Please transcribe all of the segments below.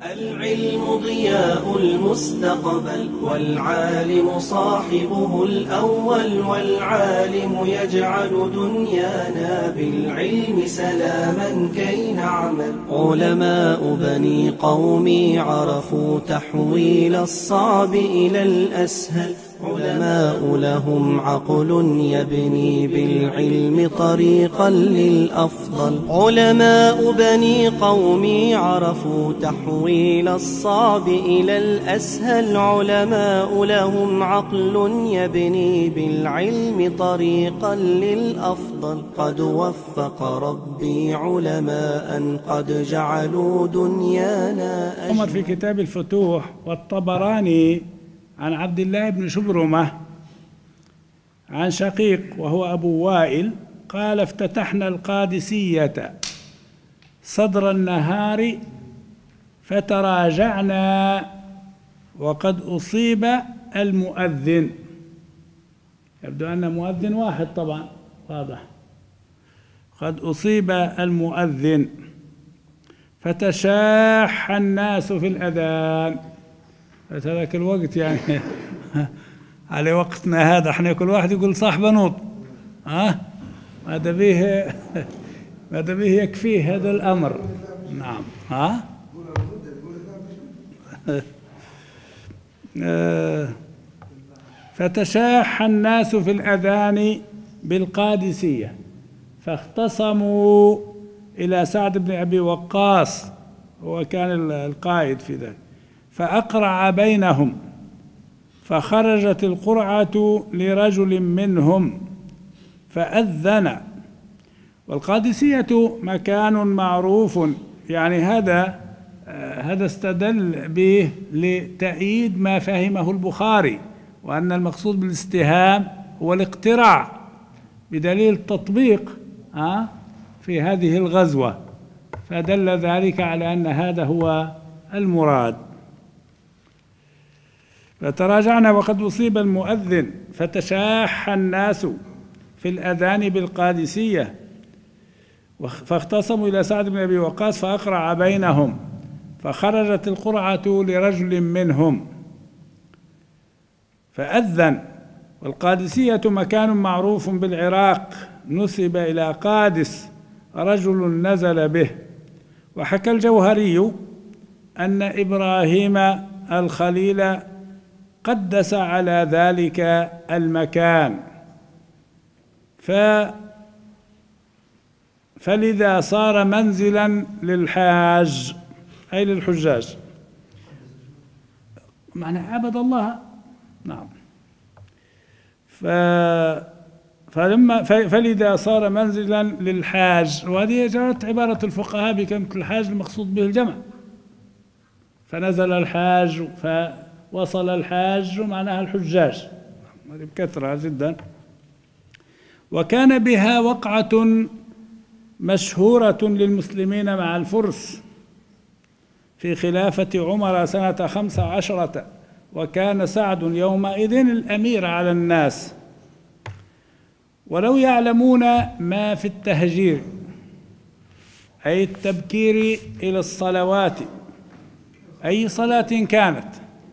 العلم ضياء المستقبل والعالم صاحبه الأول، والعالم يجعل دنيانا بالعلم سلاما كي نعمل. علماء بني قومي عرفوا تحويل الصعب إلى الأسهل، علماء لهم عقل يبني بالعلم طريقا للأفضل. علماء بني قومي عرفوا تحويل الصعب إلى الأسهل، علماء لهم عقل يبني بالعلم طريقا للأفضل. قد وفق ربي علماء قد جعلوا دنيانا عمر في كتاب الفتوح والطبراني عن عبد الله بن شبرمة عن شقيق وهو أبو وائل قال: افتتحنا القادسية صدر النهار فتراجعنا وقد أصيب المؤذن. يبدو أن مؤذن واحد طبعا، واضح. قد أصيب المؤذن فتشاح الناس في الأذان. ذاك الوقت يعني على وقتنا هذا احنا كل واحد يقول صاحب نوط، ماذا به يكفيه هذا الأمر. نعم. فتشاح الناس في الأذان بالقادسية فاختصموا إلى سعد بن أبي وقاص، هو كان القائد في ذلك، فأقرع بينهم فخرجت القرعة لرجل منهم فأذن. والقادسية مكان معروف، يعني هذا استدل به لتأييد ما فهمه البخاري، وأن المقصود بالاستهام هو الاقتراع بدليل التطبيق في هذه الغزوة، فدل ذلك على أن هذا هو المراد. فتراجعنا وقد أصيب المؤذن فتشاح الناس في الأذان بالقادسية فاختصموا إلى سعد بن أبي وقاص فأقرع بينهم فخرجت القرعة لرجل منهم فأذن. والقادسية مكان معروف بالعراق نسب إلى قادس رجل نزل به. وحكى الجوهري أن إبراهيم الخليل قدس على ذلك المكان، فلذا صار منزلا للحاج أي للحجاج، معنى عبد الله. نعم. فلذا صار منزلا للحاج، وهذه جرت عبارة الفقهاء بكلمة الحاج المقصود به الجمع، فنزل الحاج فوصل الحاج معناها الحجاج، هذه بكثرة جدا. وكان بها وقعة مشهورة للمسلمين مع الفرس في خلافة عمر سنة 15، وكان سعد يومئذ الأمير على الناس. ولو يعلمون ما في التهجير أي التبكير إلى الصلوات أي صلاة كانت،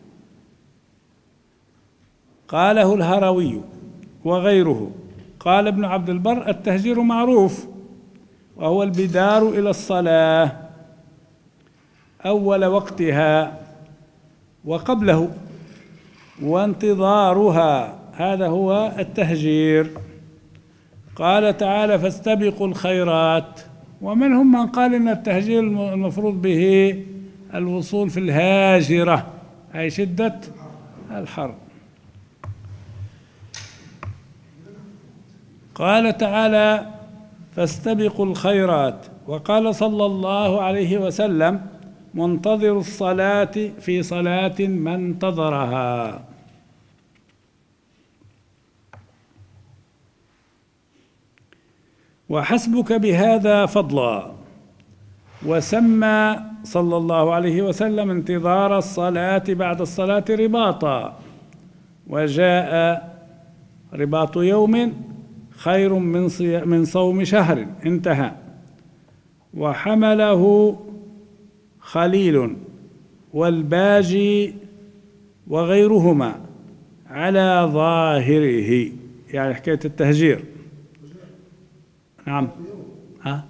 قاله الهروي وغيره. قال ابن عبد البر: التهجير معروف وهو البدار إلى الصلاة أول وقتها وقبله وانتظارها، هذا هو التهجير. قال تعالى: فاستبقوا الخيرات. ومنهم من قال إن التهجير المفروض به الوصول في الهاجرة أي شدة الحر. قال تعالى: فاستبقوا الخيرات. وقال صلى الله عليه وسلم: منتظر الصلاة في صلاة ما انتظرها. وحسبك بهذا فضلا. وسمى صلى الله عليه وسلم انتظار الصلاة بعد الصلاة رباطا، وجاء رباط يوم خير من صوم شهر، انتهى. وحمله خليل والباجي وغيرهما على ظاهره، يعني حكاية التهجير. نعم. ها؟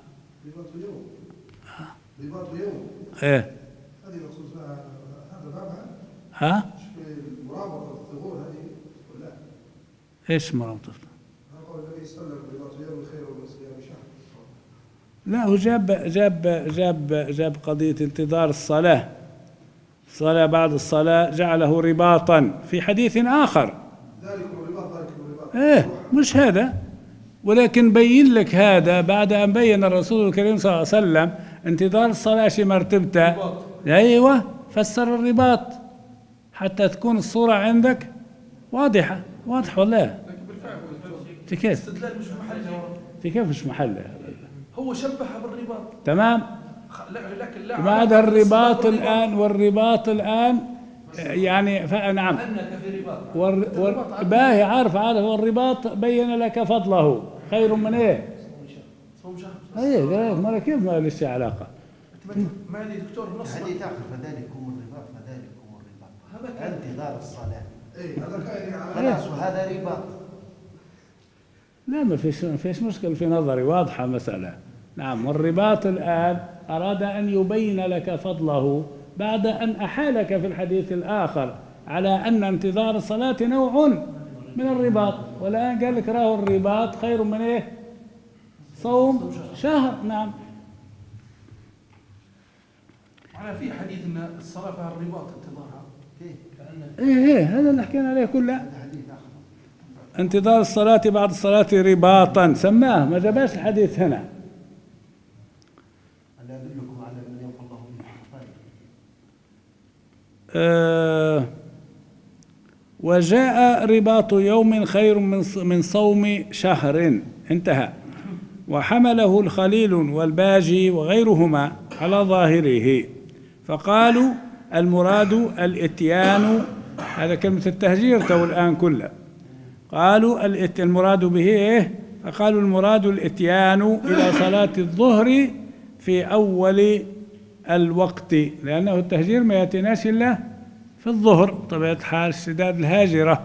رباط يوم. ايه. هذه مقصود فيها هذا بابها. ها؟ مرابطة الثغور هذه ولا؟ ايش مرابطة؟ قول النبي صلى الله عليه وسلم رباط يوم خير من صيام شهر. لا، هو جاب قضية انتظار الصلاة بعد الصلاة، جعله رباطا في حديث آخر. ذلكم الرباط ذلكم الرباط. ايه مش هذا، ولكن بين لك هذا بعد أن بين الرسول الكريم صلى الله عليه وسلم انتظار الصلاة شي مرتبته. أيوة، فسر الرباط حتى تكون الصورة عندك واضحة ولا؟ كيف؟ استدلال مش محله. كيف مش محله؟ هو شبهها بالرباط. تمام. لكن لا بعد الرباط الآن، والرباط الآن يعني نعم. أنك في رباط. باهي عارف والرباط بين لك فضله خير من ايه؟ صوم شهر. ايه ما كيف ما ليش علاقة؟ ما لي دكتور بنص حديث آخر فذلكم الرباط انتظار الصلاة. إيه هذا كائن خلاص وهذا رباط. لا ما فيش مشكلة، في نظري واضحة مسألة. نعم. والرباط الآن أراد أن يبين لك فضله بعد أن أحالك في الحديث الآخر على أن انتظار الصلاة نوع من الرباط، والآن قال لك راه الرباط خير من إيه؟ صوم شهر. نعم. معناها في حديث أن الصلاة فيها الرباط انتظارها. إيه هذا اللي حكينا عليه كله. انتظار الصلاة بعد الصلاة رباطا سماه، ما جابش الحديث هنا. ألا أدلكم على من ينفع الله به؟ وجاء رباط يوم خير من صوم شهر، انتهى. وحمله الخليل والباجي وغيرهما على ظاهره، فقالوا المراد الاتيان. هذا كلمة التهجير تو الآن كله. قالوا المراد به ايه؟ فقالوا المراد الاتيان إلى صلاة الظهر في أول الوقت، لأنه التهجير ما يأتيناش إلا في الظهر طبيعة الحال، اشتداد الهاجرة،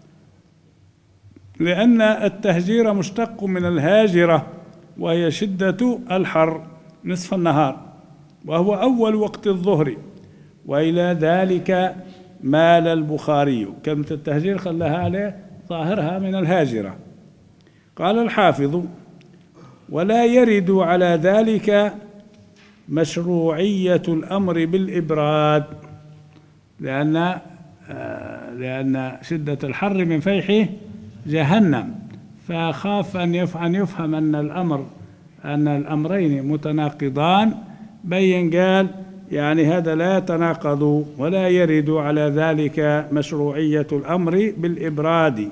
لأن التهجير مشتق من الهاجرة وهي شدة الحر نصف النهار، وهو أول وقت الظهر. وإلى ذلك مال البخاري، كلمة التهجير خلاها عليه ظاهرها من الهاجرة. قال الحافظ: ولا يرد على ذلك مشروعية الأمر بالإبراد، لأن شدة الحر من فيح جهنم، فخاف أن يفهم أن الأمرين متناقضان، بين قال يعني هذا لا يتناقض، ولا يرد على ذلك مشروعية الأمر بالإبراد،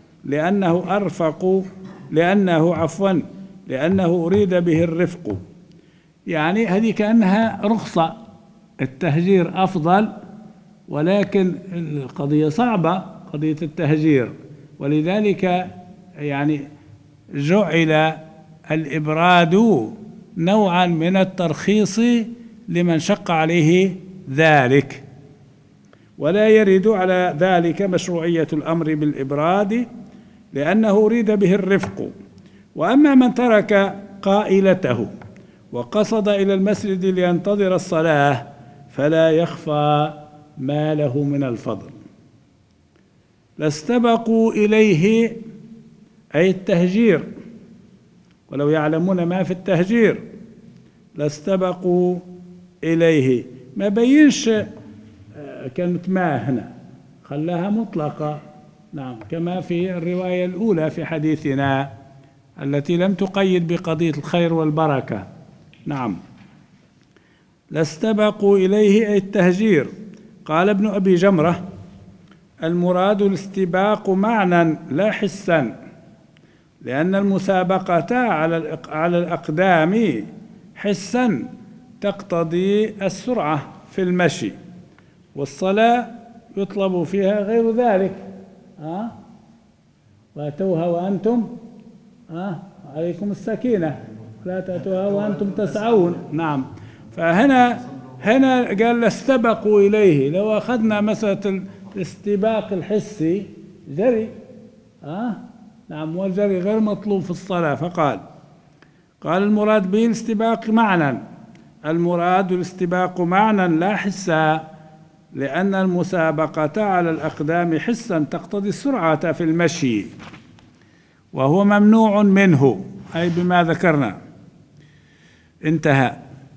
لأنه أريد به الرفق. يعني هذه كأنها رخصة، التهجير أفضل، ولكن القضية صعبة قضية التهجير، ولذلك يعني جعل الإبراد نوعا من الترخيص لمن شق عليه ذلك. ولا يرد على ذلك مشروعية الأمر بالإبراد لأنه أريد به الرفق. وأما من ترك قائلته وقصد إلى المسجد لينتظر الصلاة فلا يخفى ما له من الفضل. لاستبقوا إليه، أي التهجير، ولو يعلمون ما في التهجير لاستبقوا إليه. ما بينش كلمة ما هنا، خلاها مطلقة. نعم، كما في الرواية الأولى في حديثنا التي لم تقيد بقضية الخير والبركة. نعم، لاستبقوا إليه أي التهجير. قال ابن أبي جمرة: المراد الاستباق معنى لا حسا، لأن المسابقة على الأقدام حسا تقتضي السرعة في المشي، والصلاة يطلب فيها غير ذلك. وأتوها وأنتم عليكم السكينة، لا تأتوها وأنتم تسعون. نعم، فهنا هنا قال لاستبقوا إليه. لو أخذنا مسألة الاستباق الحسي جري، نعم، والجري غير مطلوب في الصلاة، قال المراد به الاستباق معنى، المراد الاستباق معنى لا حسا، لأن المسابقة على الأقدام حسا تقتضي السرعة في المشي، وهو ممنوع منه، أي بما ذكرنا. انتهى.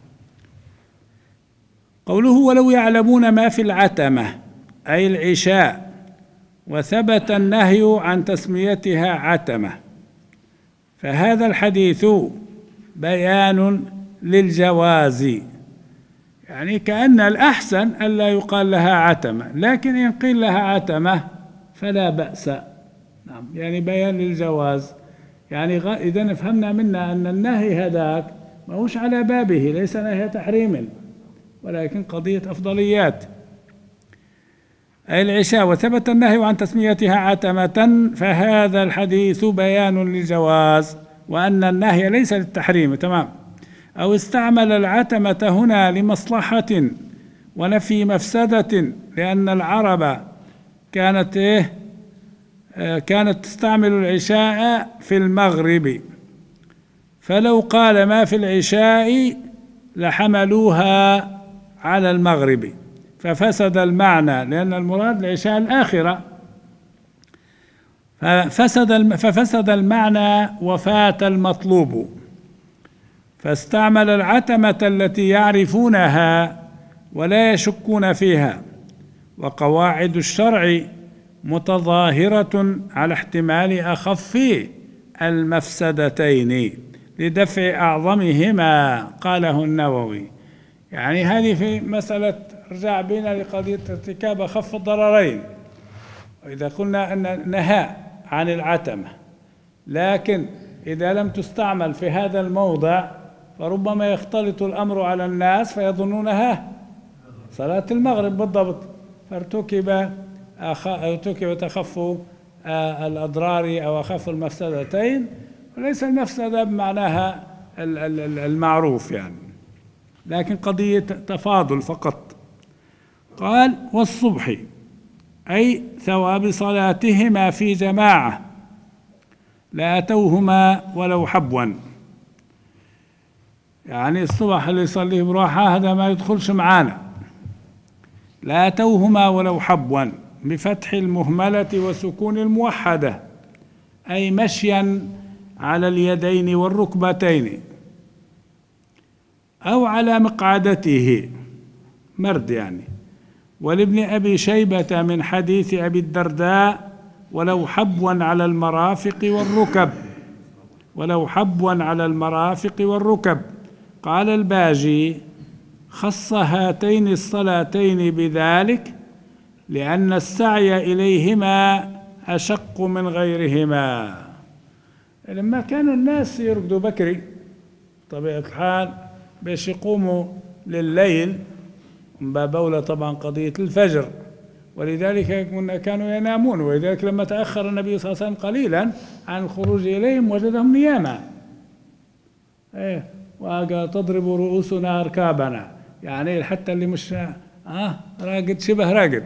قوله ولو يعلمون ما في العتمة أي العشاء، وثبت النهي عن تسميتها عتمة، فهذا الحديث بيان للجواز، يعني كأن الأحسن ألا يقال لها عتمة، لكن إن قيل لها عتمة فلا بأس. نعم، يعني بيان للجواز. يعني إذا فهمنا منا أن النهي هذاك ما هوش على بابه، ليس نهي تحريم، ولكن قضية أفضليات. أي العشاء وثبت النهي عن تسميتها عتمة، فهذا الحديث بيان للجواز، وأن النهي ليس للتحريم. تمام. أو استعمل العتمة هنا لمصلحة ونفي مفسدة، لأن العرب كانت تستعمل العشاء في المغرب، فلو قال ما في العشاء لحملوها على المغرب، ففسد المعنى، لأن المراد العشاء الآخرة، ففسد المعنى وفات المطلوب، فاستعمل العتمة التي يعرفونها ولا يشكون فيها. وقواعد الشرع متظاهرة على احتمال أخف المفسدتين لدفع أعظمهما، قاله النووي. يعني هذه في مسألة رجع بنا لقضية ارتكاب أخف الضررين. وإذا قلنا أن نهى عن العتمة، لكن إذا لم تستعمل في هذا الموضع فربما يختلط الأمر على الناس فيظنونها صلاة المغرب بالضبط، فارتكبت أخف الأضرار أو أخف المفسدتين، وليس المفسدة بمعناها المعروف يعني، لكن قضية تفاضل فقط. قال والصبح أي ثواب صلاتهما في جماعة لأتوهما ولو حبوا، يعني الصبح اللي يصليه بروحه هذا ما يدخلش معانا. لأتوهما ولو حبوا بفتح المهملة وسكون الموحدة، أي مشيا على اليدين والركبتين أو على مقعدته مرد يعني. ولابن أبي شيبة من حديث أبي الدرداء ولو حبوا على المرافق والركب، ولو حبوا على المرافق والركب. قال الباجي خص هاتين الصلاتين بذلك لأن السعي إليهما أشق من غيرهما. لما كانوا الناس يرقدوا بكري طبيعة الحال باش يقوموا لليل، من باب أولى طبعا قضية الفجر، ولذلك كانوا ينامون، ولذلك لما تأخر النبي صلى الله عليه وسلم قليلا عن الخروج إليهم وجدهم نياما. وقال تضرب رؤوسنا أركابنا، يعني حتى اللي مش راقد شبه راقد.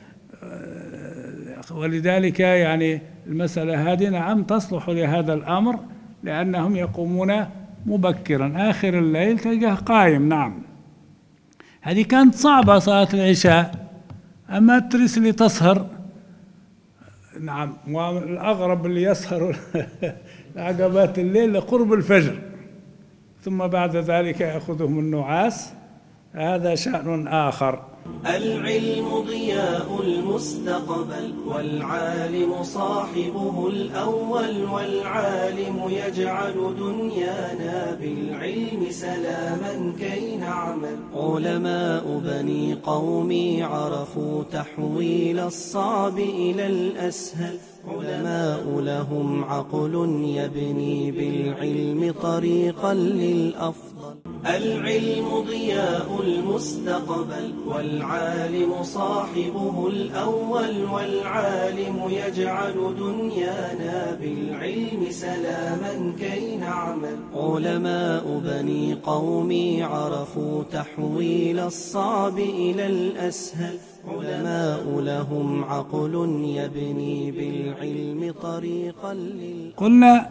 ولذلك يعني المسألة هذه نعم تصلح لهذا الأمر، لأنهم يقومون مبكرا آخر الليل تلقاه قايم. نعم، هذه كانت صعبة صلاة العشاء، أما الترس اللي تسهر نعم، والأغرب اللي يسهر عقبات الليل لقرب الفجر، ثم بعد ذلك يأخذهم النعاس، هذا شأن آخر. العلم ضياء المستقبل، والعالم صاحبه الأول، والعالم يجعل دنيانا بالعلم سلاما كي نعمل. علماء بني قومي عرفوا تحويل الصعب إلى الأسهل، علماء لهم عقل يبني بالعلم طريقا للأفضل. العلم ضياء المستقبل والعالم صاحبه الأول، والعالم يجعل دنيانا بالعلم سلاما كي نعمل. علماء بني قومي عرفوا تحويل الصعب إلى الأسهل، علماء لهم عقل يبني بالعلم طريقا قلنا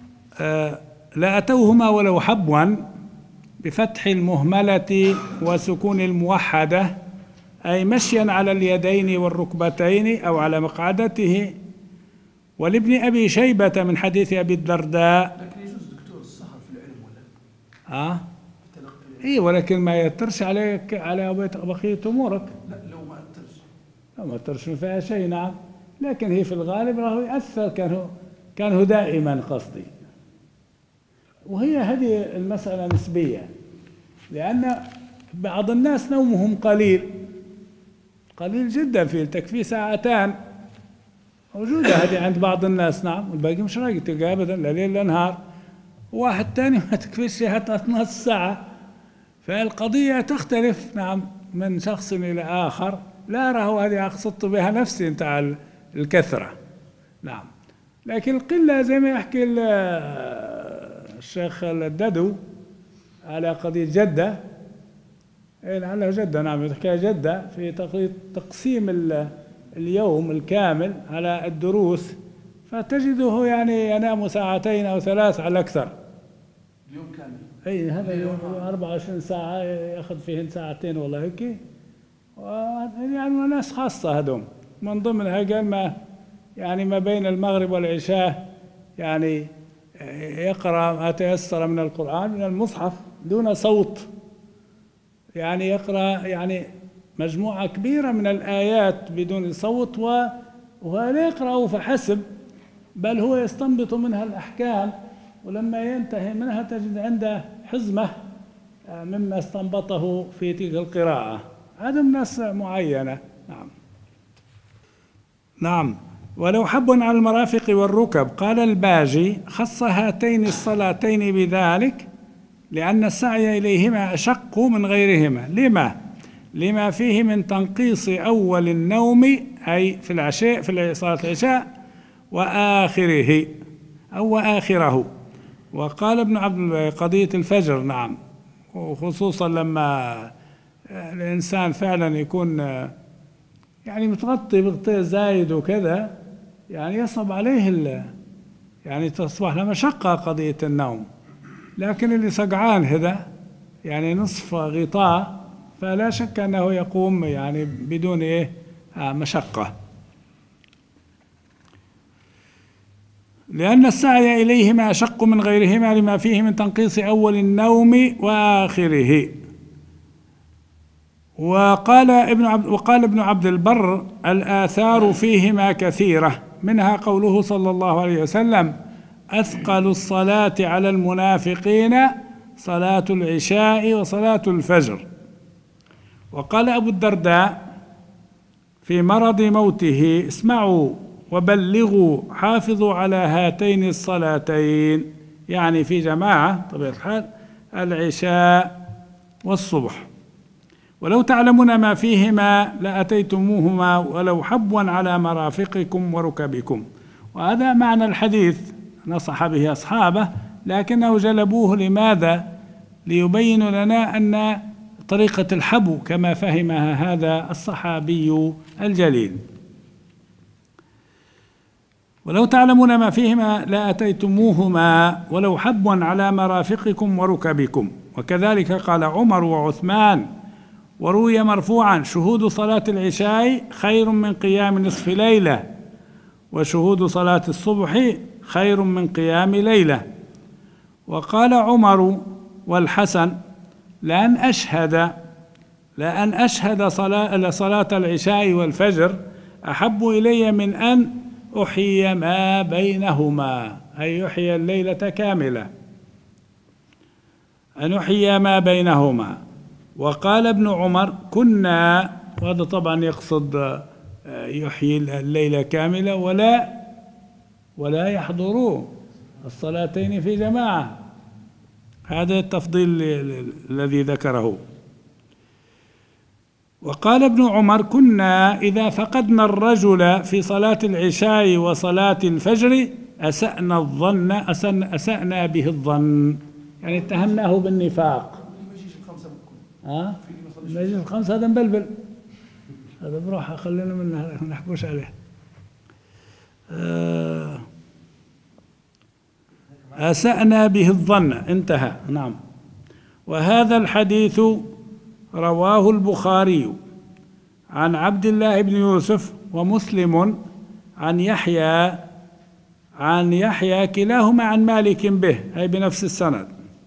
لأتوهما ولو حبوا بفتح المهملة وسكون الموحدة، أي مشيا على اليدين والركبتين أو على مقعدته. ولابن أبي شيبة من حديث أبي الدرداء. لكن يجوز دكتور السهر في العلم ولا؟ إيه، ولكن ما يأثرش عليك على بقية أمورك. لا لو ما أثرش. لو ما أثرش فيها شيء، نعم، لكن هي في الغالب راهو يأثر، كان دائما قصدي. وهي هذه المسألة نسبية، لأن بعض الناس نومهم قليل جدا، تكفي ساعتان، موجودة هذه عند بعض الناس، نعم، والباقي مش راقي تلقى أبدا لا ليل لا نهار. واحد تاني ما تكفيش حتى نص ساعة. فالقضية تختلف، نعم، من شخص إلى آخر. لا راهو هذه أقصدت بها نفسي نتاع الكثرة، نعم، لكن القلة زي ما يحكي الشيخ الددو على قضية جدة، لعله جدة، نعم، يحكي جدة في تقسيم اليوم الكامل على الدروس، فتجده يعني ينام ساعتين أو 3 على الأكثر. اليوم كامل. أي هذا 24 ساعة يأخذ فيهن ساعتين والله هيك. يعني ناس خاصة هذوم، من ضمنها قال ما بين المغرب والعشاء يعني يقرأ ما تيسر من القرآن من المصحف دون صوت، يعني يقرأ يعني مجموعة كبيرة من الآيات بدون صوت، ولا يقرأ فحسب، بل هو يستنبط منها الأحكام، ولما ينتهي منها تجد عنده حزمة مما استنبطه في تلك القراءة. هذا الناس معينة، نعم. ولو حب على المرافق والركب، قال الباجي خص هاتين الصلاتين بذلك لأن السعي إليهما أشق من غيرهما. لما فيه من تنقيص أول النوم، أي في العشاء، في صلاة العشاء، وآخره أو وآخره. وقال ابن عبد قضية الفجر، نعم، وخصوصا لما الإنسان فعلا يكون يعني متغطي بغطاء زايد وكذا، يعني يصعب عليه يعني تصبح له مشقة قضية النوم. لكن اللي سقعان هذا يعني نصف غطاء، فلا شك أنه يقوم يعني بدون مشقة، لأن السعي إليهما أشق من غيرهما لما فيه من تنقيص أول النوم وآخره. وقال ابن عبد البر الآثار فيهما كثيرة، منها قوله صلى الله عليه وسلم: أثقل الصلاة على المنافقين صلاة العشاء وصلاة الفجر. وقال أبو الدرداء في مرض موته: اسمعوا وبلغوا، حافظوا على هاتين الصلاتين، يعني في جماعة طبيعة الحال، العشاء والصبح. ولو تعلمون ما فيهما لأتيتموهما ولو حبوا على مرافقكم وركبكم. وهذا معنى الحديث، نصح به أصحابه، لكنه جلبوه لماذا؟ ليبين لنا أن طريقة الحبو كما فهمها هذا الصحابي الجليل. ولو تعلمون ما فيهما لأتيتموهما ولو حبوا على مرافقكم وركبكم. وكذلك قال عمر وعثمان. وروي مرفوعا: شهود صلاة العشاء خير من قيام نصف ليلة، وشهود صلاة الصبح خير من قيام ليلة. وقال عمر والحسن: لأن أشهد صلاة العشاء والفجر أحب إلي من أن أحيي ما بينهما، أي يحيي الليلة كاملة، أن أحيي ما بينهما. وقال ابن عمر: كنا، وهذا طبعا يقصد يحيي الليلة كاملة ولا يحضروا الصلاتين في جماعة، هذا التفضيل الذي ذكره. وقال ابن عمر: كنا إذا فقدنا الرجل في صلاة العشاء وصلاة الفجر أسأنا به الظن، يعني اتهمناه بالنفاق. ما يجيش الخمسة بكل. ما يجيش الخمسة، هذا مبلبل، هذا بروح خلينا منه ما نحكوش عليه. أسأنا به الظن، انتهى. نعم. وهذا الحديث رواه البخاري عن عبد الله بن يوسف ومسلم عن يحيى كلاهما عن مالك به، أي بنفس السند.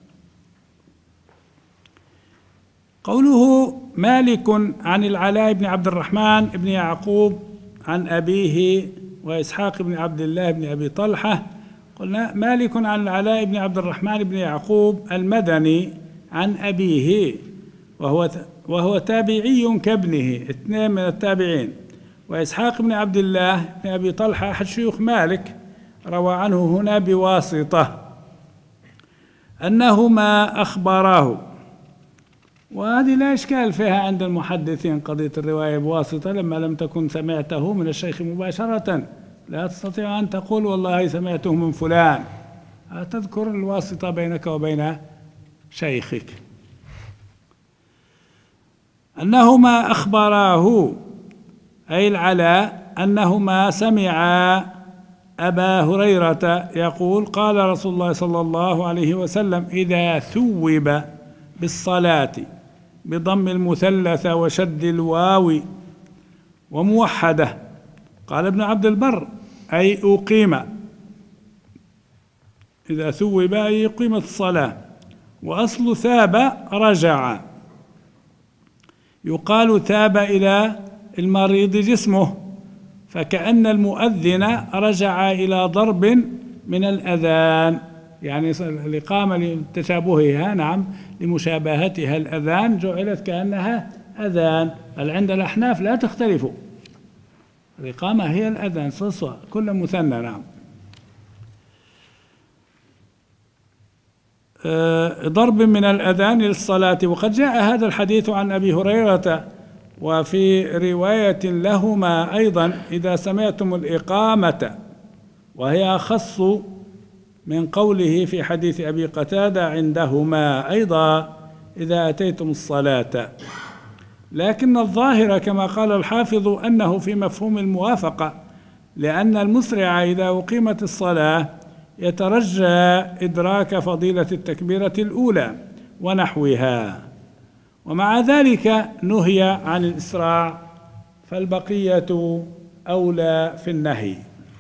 قوله مالك عن العلاء بن عبد الرحمن بن يعقوب عن أبيه وإسحاق بن عبد الله بن أبي طلحة، قلنا مالك عن العلاء بن عبد الرحمن بن يعقوب المدني عن أبيه، وهو تابعي كابنه، اثنين من التابعين. وإسحاق بن عبد الله بن أبي طلحة أحد شيوخ مالك، روى عنه هنا بواسطة أنهما أخبراه. وهذه لا إشكال فيها عند المحدثين، قضية الرواية بواسطة لما لم تكن سمعته من الشيخ مباشرة، لا تستطيع أن تقول والله سمعته من فلان، تذكر الواسطة بينك وبين شيخك. أنهما أخبراه أي العلاء أنهما سمعا أبا هريرة يقول: قال رسول الله صلى الله عليه وسلم: إذا ثوب بالصلاة بضم المثلث وشد الواو وموحدة. قال ابن عبد البر: أي أقيم، إذا ثوب أي أقيمت الصلاة. وأصل ثاب رجع، يقال ثاب إلى المريض جسمه، فكأن المؤذن رجع إلى ضرب من الأذان، يعني الإقامة لتشابهها، نعم، لمشابهتها الأذان جعلت كأنها أذان. بل عند الأحناف لا تختلف، الإقامة هي الأذان صلصة كل مثنى. نعم. ضرب من الأذان للصلاة. وقد جاء هذا الحديث عن أبي هريرة، وفي رواية لهما أيضا: إذا سمعتم الإقامة، وهي أخص من قوله في حديث أبي قتادة عندهما أيضا: إذا أتيتم الصلاة. لكن الظاهر كما قال الحافظ أنه في مفهوم الموافقة، لأن المسرع إذا أقيمت الصلاة يترجى إدراك فضيلة التكبيرة الأولى ونحوها، ومع ذلك نهي عن الإسراع، فالبقية أولى في النهي.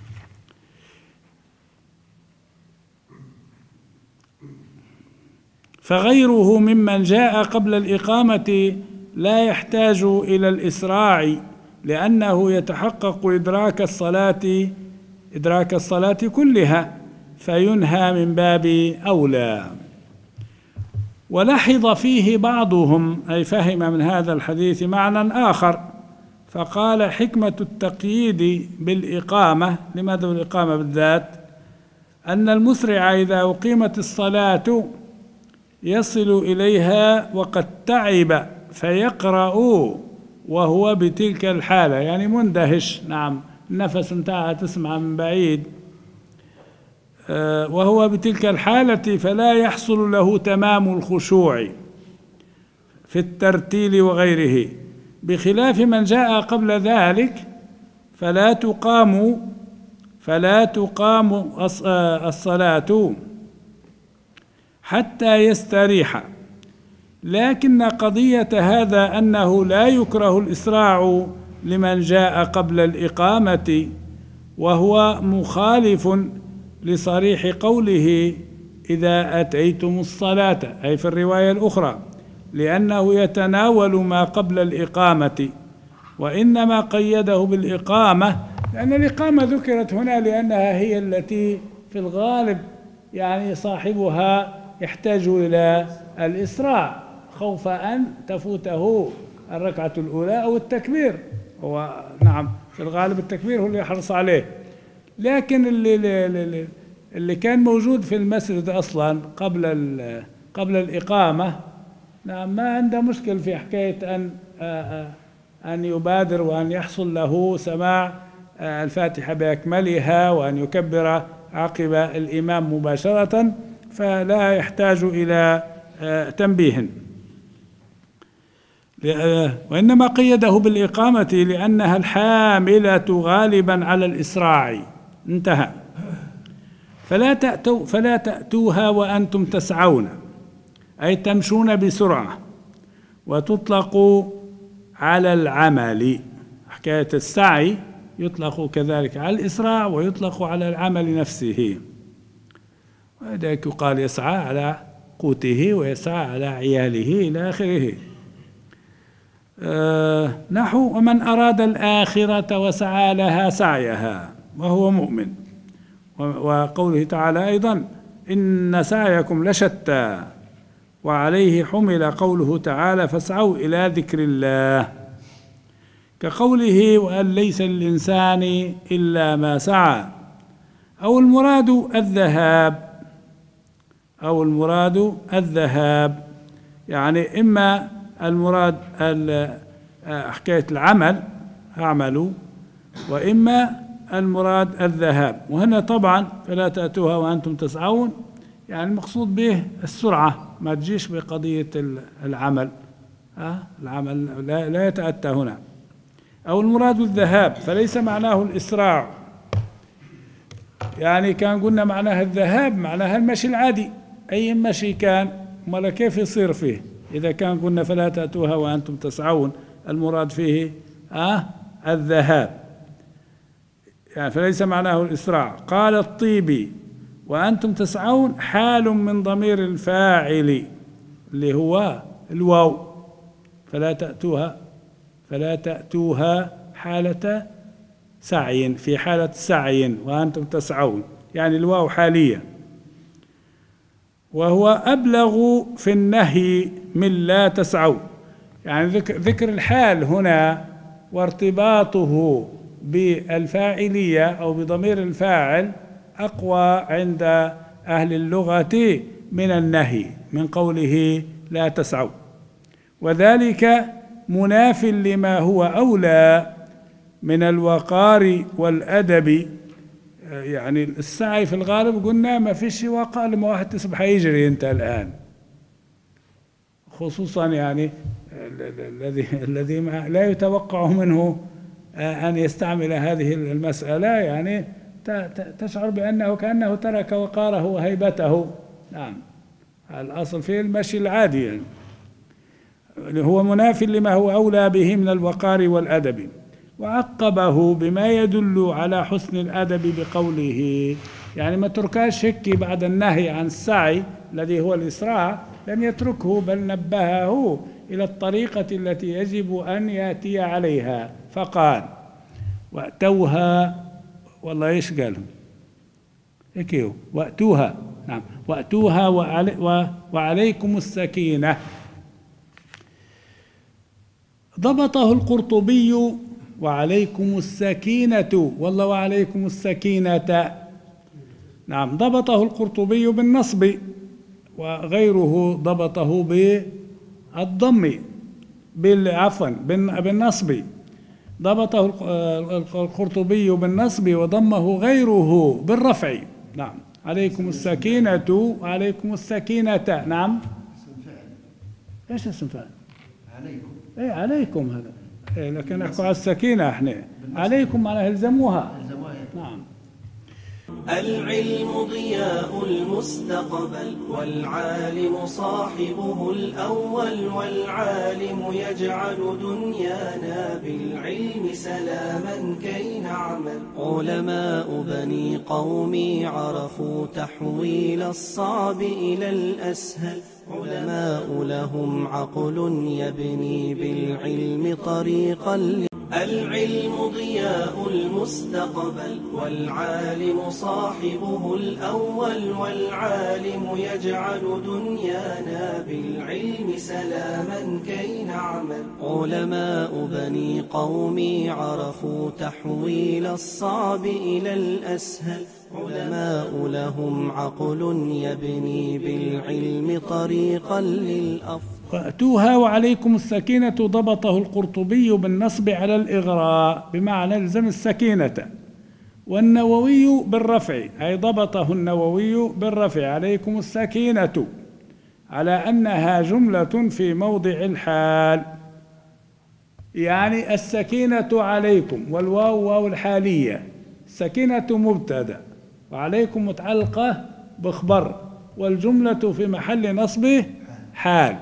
فغيره ممن جاء قبل الإقامة لا يحتاج إلى الإسراع، لأنه يتحقق إدراك الصلاة كلها، فينهى من باب أولى. ولحظ فيه بعضهم، أي فهم من هذا الحديث معنى آخر، فقال: حكمة التقييد بالإقامة، لماذا بالإقامة بالذات؟ أن المسرع إذا أقيمت الصلاة يصل إليها وقد تعب فيقرأ وهو بتلك الحالة، يعني مندهش، نعم، النفس انتهى تسمع من بعيد، وهو بتلك الحالة فلا يحصل له تمام الخشوع في الترتيل وغيره، بخلاف من جاء قبل ذلك فلا تقام الصلاة حتى يستريح. لكن قضية هذا أنه لا يكره الإسراع لمن جاء قبل الإقامة، وهو مخالف لصريح قوله: إذا أتيتم الصلاة، أي في الرواية الأخرى، لأنه يتناول ما قبل الإقامة، وإنما قيده بالإقامة لأن الإقامة ذكرت هنا لأنها هي التي في الغالب يعني صاحبها يحتاج إلى الإسراع خوف أن تفوته الركعة الأولى أو التكبير. هو نعم في الغالب التكبير هو اللي يحرص عليه، لكن اللي كان موجود في المسجد أصلا قبل قبل الإقامة نعم ما عنده مشكل في حكاية أن يبادر وأن يحصل له سماع الفاتحة بأكملها وأن يكبر عقب الإمام مباشرة، فلا يحتاج إلى تنبيه. وإنما قيده بالإقامة لأنها الحاملة غالبا على الإسراع. انتهى. فلا تأتوها وأنتم تسعون، أي تمشون بسرعة، وتطلق على العمل. حكاية السعي يطلق كذلك على الإسراع ويطلق على العمل نفسه، وذلك يقال يسعى على قوته ويسعى على عياله إلى آخره. نحو ومن أراد الآخرة وسعى لها سعيها وهو مؤمن. وقوله تعالى أيضا إن سعيكم لشتى، وعليه حمل قوله تعالى فاسعوا إلى ذكر الله، كقوله وأن ليس للإنسان إلا ما سعى. أو المراد الذهاب، يعني إما المراد حكاية العمل أعملوا، وإما المراد الذهاب. وهنا طبعا فلا تأتوها وأنتم تسعون، يعني المقصود به السرعة، ما تجيش بقضية العمل. العمل لا يتأتى هنا. أو المراد الذهاب، فليس معناه الإسراع، يعني كان قلنا معناها الذهاب معناها المشي العادي، أي مشي كان، ما كيف يصير فيه إذا كان قلنا فلا تأتوها وأنتم تسعون، المراد فيه الذهاب، يعني فليس معناه الإسراع. قال الطيبي وأنتم تسعون حال من ضمير الفاعل اللي هو الواو، فلا تأتوها حالة سعي، في حالة سعي وأنتم تسعون، يعني الواو حالية. وهو أبلغ في النهي من لا تسعوا، يعني ذكر الحال هنا وارتباطه بالفاعلية أو بضمير الفاعل أقوى عند أهل اللغة من النهي، من قوله لا تسعوا، وذلك مناف لما هو أولى من الوقار والأدب. يعني السعي في الغالب قلنا ما فيش وقار، لما واحد تصبح يجري أنت الآن، خصوصا يعني الذي لا يتوقع منه أن يستعمل هذه المسألة، يعني تشعر بأنه كأنه ترك وقاره وهيبته. نعم، الأصل فيه المشي العادي، يعني هو مناف لما هو أولى به من الوقار والأدب. وعقبه بما يدل على حسن الأدب بقوله، يعني ما تركاش هيك بعد النهي عن السعي الذي هو الإسراع، لم يتركه بل نبهه إلى الطريقة التي يجب أن يأتي عليها، فقال وأتوها، والله إيش قالهم هيك، وأتوها، نعم، وأتوها وعليكم السكينة. ضبطه القرطبي وعليكم السكينة، والله وعليكم السكينة، نعم، ضبطه القرطبي بالنصب، وغيره ضبطه بالضم، عفوا بالنصب. ضبطه القرطبي بالنصب وضمه غيره بالرفع. نعم، عليكم السكينة وعليكم السكينة. نعم، ايش اسم فعل؟ عليكم. ايه عليكم هذا، إيه، لكن نحكي على السكينة احنا، عليكم معناها الزموها. نعم. العلم ضياء المستقبل، والعالم صاحبه الأول، والعالم يجعل دنيانا بالعلم سلاما كي نعمل. علماء بني قومي عرفوا تحويل الصعب إلى الأسهل، علماء لهم عقل يبني بالعلم طريقا العلم ضياء المستقبل والعالم صاحبه الأول، والعالم يجعل دنيانا بالعلم سلاما كي نعمل. علماء بني قومي عرفوا تحويل الصعب إلى الأسهل، علماء لهم عقل يبني بالعلم طريقا للأفضل. وأتوها وعليكم السكينة ضبطه القرطبي بالنصب على الإغراء بمعنى الزم السكينة، والنووي بالرفع، أي ضبطه النووي بالرفع عليكم السكينة على أنها جملة في موضع الحال، يعني السكينة عليكم، والواو واو الحالية، السكينة مبتدأ وعليكم متعلقة بخبر، والجملة في محل نصبه حال.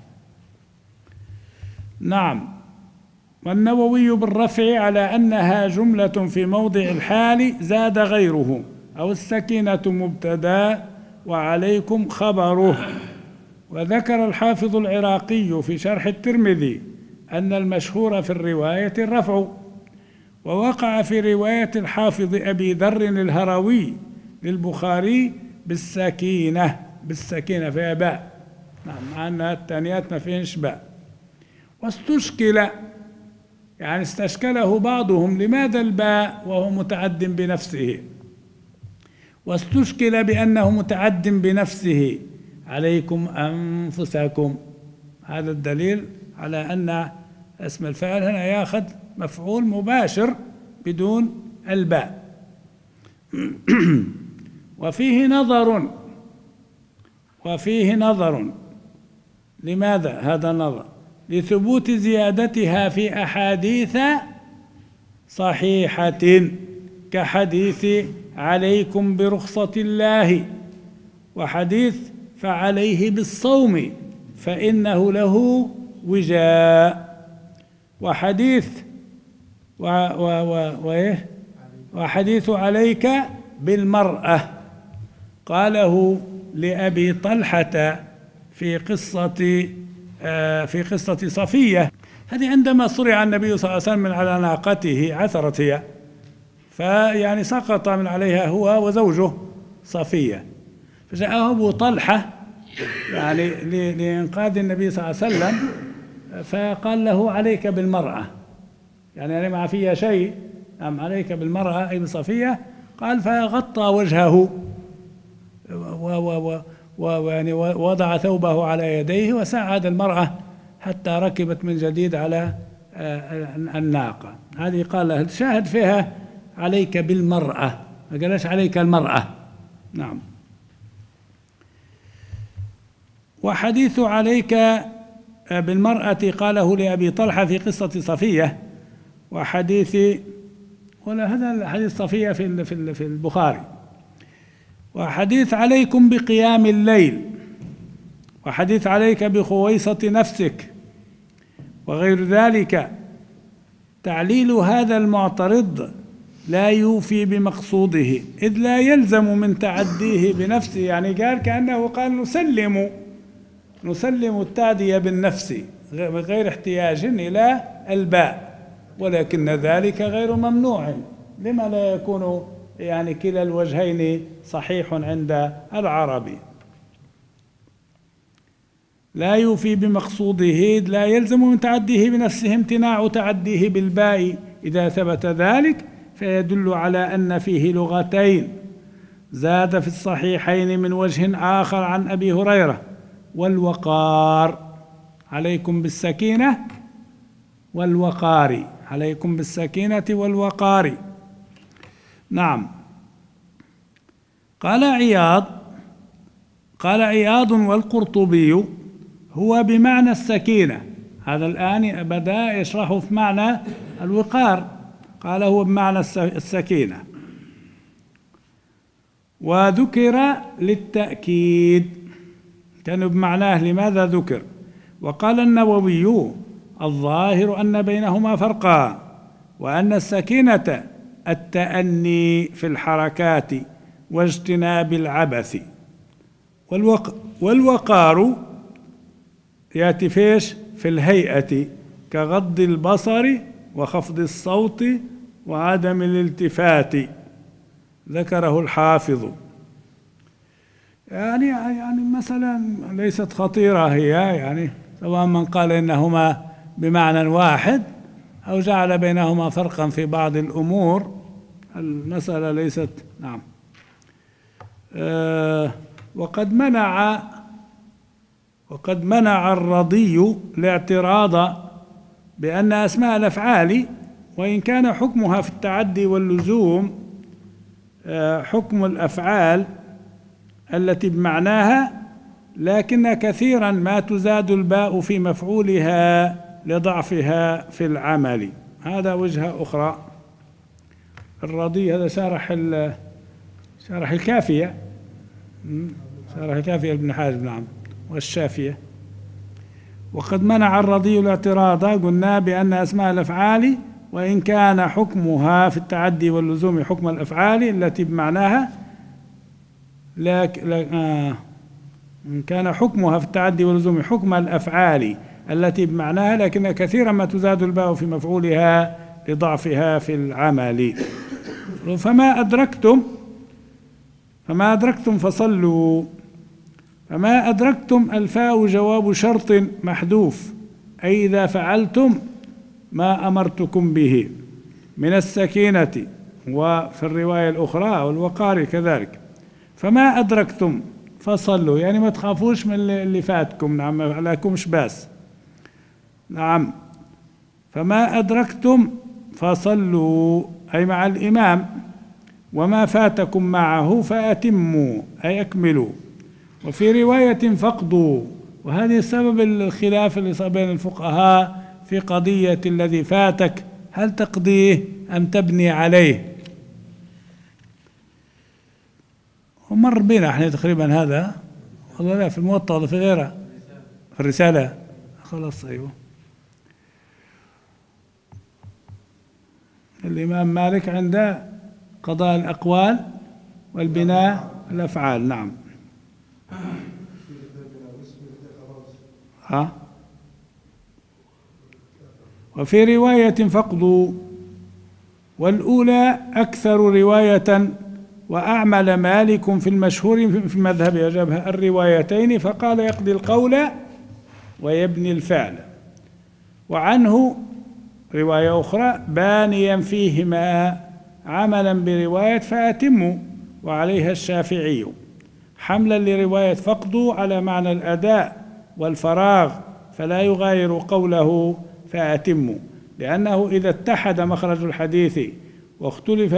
نعم. والنووي بالرفع على أنها جملة في موضع الحال زاد غيره، أو السكينة مبتدأ وعليكم خبره. وذكر الحافظ العراقي في شرح الترمذي أن المشهور في الرواية الرفع، ووقع في رواية الحافظ أبي ذر الهروي للبخاري بالسكينة فيها باء، نعم، مع أنها الثانيات ما فيهش باء. واستشكل، يعني استشكله بعضهم، لماذا الباء وهو متعد بنفسه؟ واستشكل بأنه متعد بنفسه عليكم أنفسكم، هذا الدليل على أن اسم الفاعل هنا يأخذ مفعول مباشر بدون الباء. وفيه نظر. لماذا هذا النظر؟ لثبوت زيادتها في أحاديث صحيحة كحديث عليكم برخصة الله، وحديث فعليه بالصوم فإنه له وجاء، وحديث وحديث عليك بالمرأة قاله لأبي طلحة في قصة صفية. هذه عندما صرع النبي صلى الله عليه وسلم من على ناقته، عثرت هي، فيعني سقط من عليها هو وزوجه صفية، فجاءه أبو طلحة يعني لإنقاذ النبي صلى الله عليه وسلم، فقال له عليك بالمرأة، يعني ما فيها شيء، أم عليك بالمرأة أي بصفية. قال فغطى وجهه ويعني وضع ثوبه على يديه وساعد المرأة حتى ركبت من جديد على الناقة. هذه قال الشاهد فيها عليك بالمرأة، ما قالش عليك المرأة. نعم. وحديث عليك بالمرأة قاله لأبي طلحة في قصة صفية، وحديث ولا هذا الحديث صفية في البخاري. وحديث عليكم بقيام الليل، وحديث عليك بخويصة نفسك، وغير ذلك. تعليل هذا المعترض لا يوفي بمقصوده، إذ لا يلزم من تعديه بنفسه، يعني قال كأنه قال نسلم التعدية بالنفس غير احتياج إلى الباء، ولكن ذلك غير ممنوع. لما لا يكون يعني كلا الوجهين صحيح عند العربي؟ لا يوفي بمقصوده، لا يلزم من تعديه بنفسه امتناع تعديه بالباء إذا ثبت ذلك، فيدل على أن فيه لغتين. زاد في الصحيحين من وجه آخر عن أبي هريرة: والوقار عليكم بالسكينة والوقار، عليكم بالسكينة والوقار. نعم. قال عياض والقرطبي هو بمعنى السكينة. هذا الآن بدأ يشرحه في معنى الوقار، قال هو بمعنى السكينة، وذكر للتأكيد، كان بمعناه لماذا ذكر. وقال النووي: الظاهر أن بينهما فرقا، وأن السكينة التأني في الحركات واجتناب العبث، والوقار يأتي فيش في الهيئة كغض البصر وخفض الصوت وعدم الالتفات، ذكره الحافظ. يعني مثلا ليست خطيرة هي، يعني سواء من قال إنهما بمعنى واحد أو جعل بينهما فرقا في بعض الأمور، المسألة ليست. نعم. وقد منع الرضي الاعتراض بأن أسماء الأفعال وإن كان حكمها في التعدي واللزوم حكم الأفعال التي بمعناها، لكن كثيرا ما تزاد الباء في مفعولها لضعفها في العمل. هذا وجهة أخرى. الرضي هذا شارح الكافية، شارح الكافية ابن حاجب. نعم. والشافية. وقد منع الرضي الاعتراض، قلنا بأن أسماء الأفعال وإن كان حكمها في التعدي واللزوم حكم الأفعال التي بمعناها، إن كان حكمها في التعدي واللزوم حكم الأفعال التي بمعناها، لكن كثيرا ما تزاد الباء في مفعولها لضعفها في العمل. فما أدركتم فصلوا. فما أدركتم الفاء جواب شرط محذوف، أي إذا فعلتم ما أمرتكم به من السكينة، وفي الرواية الأخرى والوقار كذلك. فما أدركتم فصلوا، يعني ما تخافوش من اللي فاتكم. نعم. ما عليكمش باس. نعم. فما أدركتم فصلوا أي مع الإمام، وما فاتكم معه فأتموا أي أكملوا. وفي رواية فقدوا، وهذه سبب الخلاف اللي صار بين الفقهاء في قضية الذي فاتك، هل تقضيه أم تبني عليه؟ ومر بنا احنا تقريبا هذا، والله لا في الموطأ ولا في غيرها، في الرسالة. خلاص. أيوه. الإمام مالك عند قضاء الأقوال والبناء الأفعال. نعم. وفي رواية فقدوا، والأولى أكثر رواية وأعمل مالك في المشهور في المذهب، أجابها الروايتين، فقال يقضي القول ويبني الفعل. وعنه رواية أخرى بانيا فيهما عملا برواية فأتموا، وعليها الشافعي، حملا لرواية فقدوا على معنى الأداء والفراغ، فلا يغاير قوله فأتموا، لأنه إذا اتحد مخرج الحديث واختلف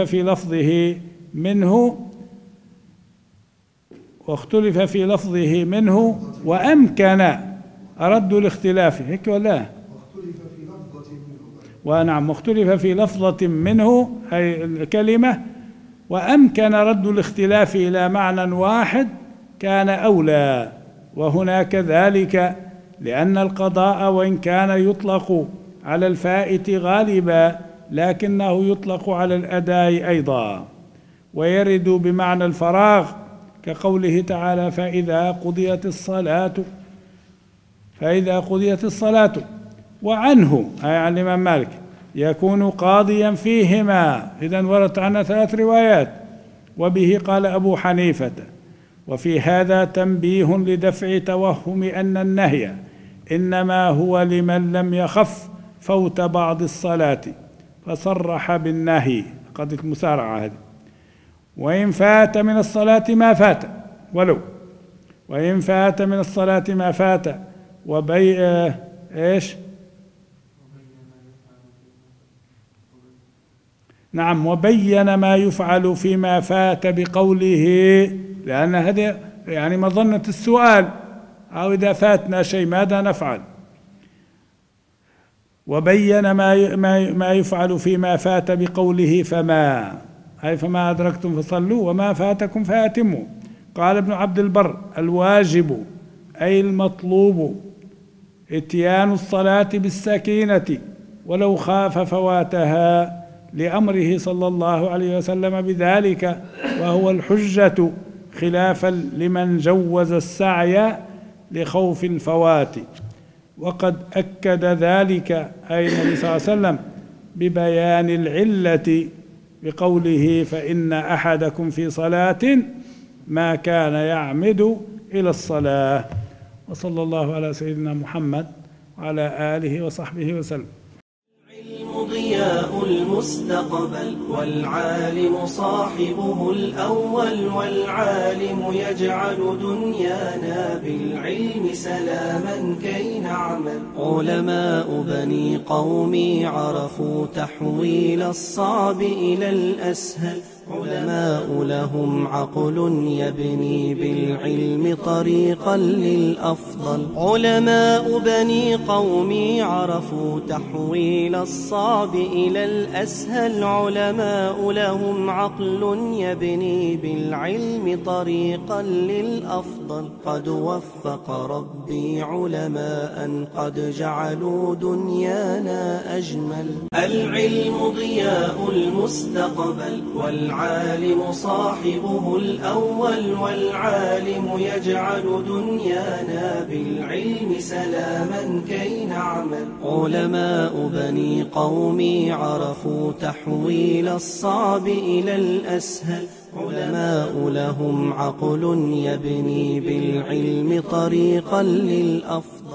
في لفظه منه وأمكن رد الاختلاف، هيك ولا؟ ونعم. مختلف في لفظة منه أي الكلمة، وأمكن رد الاختلاف إلى معنى واحد كان أولى. وهنا كذلك، لأن القضاء وإن كان يطلق على الفائت غالبا، لكنه يطلق على الأداء أيضا، ويرد بمعنى الفراغ، كقوله تعالى فإذا قضيت الصلاة. وعنه أي عن الإمام مالك يكون قاضيا فيهما، إذن وردت عنه 3 روايات، وبه قال أبو حنيفة. وفي هذا تنبيه لدفع توهم أن النهي إنما هو لمن لم يخف فوت بعض الصلاة، فصرح بالنهي قد المسارعة هذه. وإن فات من الصلاة ما فات، وإن فات من الصلاة ما فات نعم. وبين ما يفعل فيما فات بقوله، لأن هذا يعني مظنة السؤال، أو إذا فاتنا شيء ماذا نفعل؟ وبين ما يفعل فيما فات بقوله فما، أي فما أدركتم فصلوا وما فاتكم فأتموا. قال ابن عبد البر الواجب أي المطلوب إتيان الصلاة بالسكينة ولو خاف فواتها، لأمره صلى الله عليه وسلم بذلك، وهو الحجة خلافا لمن جوز السعي لخوف الفوات. وقد أكد ذلك أي النبي صلى الله عليه وسلم ببيان العلة بقوله فإن أحدكم في صلاة ما كان يعمد إلى الصلاة. وصلى الله على سيدنا محمد وعلى آله وصحبه وسلم. العلم ضياء المستقبل والعالم صاحبه الأول، والعالم يجعل دنيانا بالعلم سلاما كي نعمل. علماء بني قومي عرفوا تحويل الصعب إلى الأسهل، علماء لهم عقل يبني بالعلم طريقا للأفضل. علماء بني قومي عرفوا تحويل الصعب إلى الأسهل، علماء لهم عقل يبني بالعلم طريقا للأفضل. قد وفق ربي علماء قد جعلوا دنيانا أجمل. العلم ضياء المستقبل والعالم صاحبه الأول، والعالم يجعل دنيانا بالعلم سلاما كي نعمل. علماء بني قومي عرفوا تحويل الصعب إلى الأسهل، علماء لهم عقل يبني بالعلم طريقا للأفضل.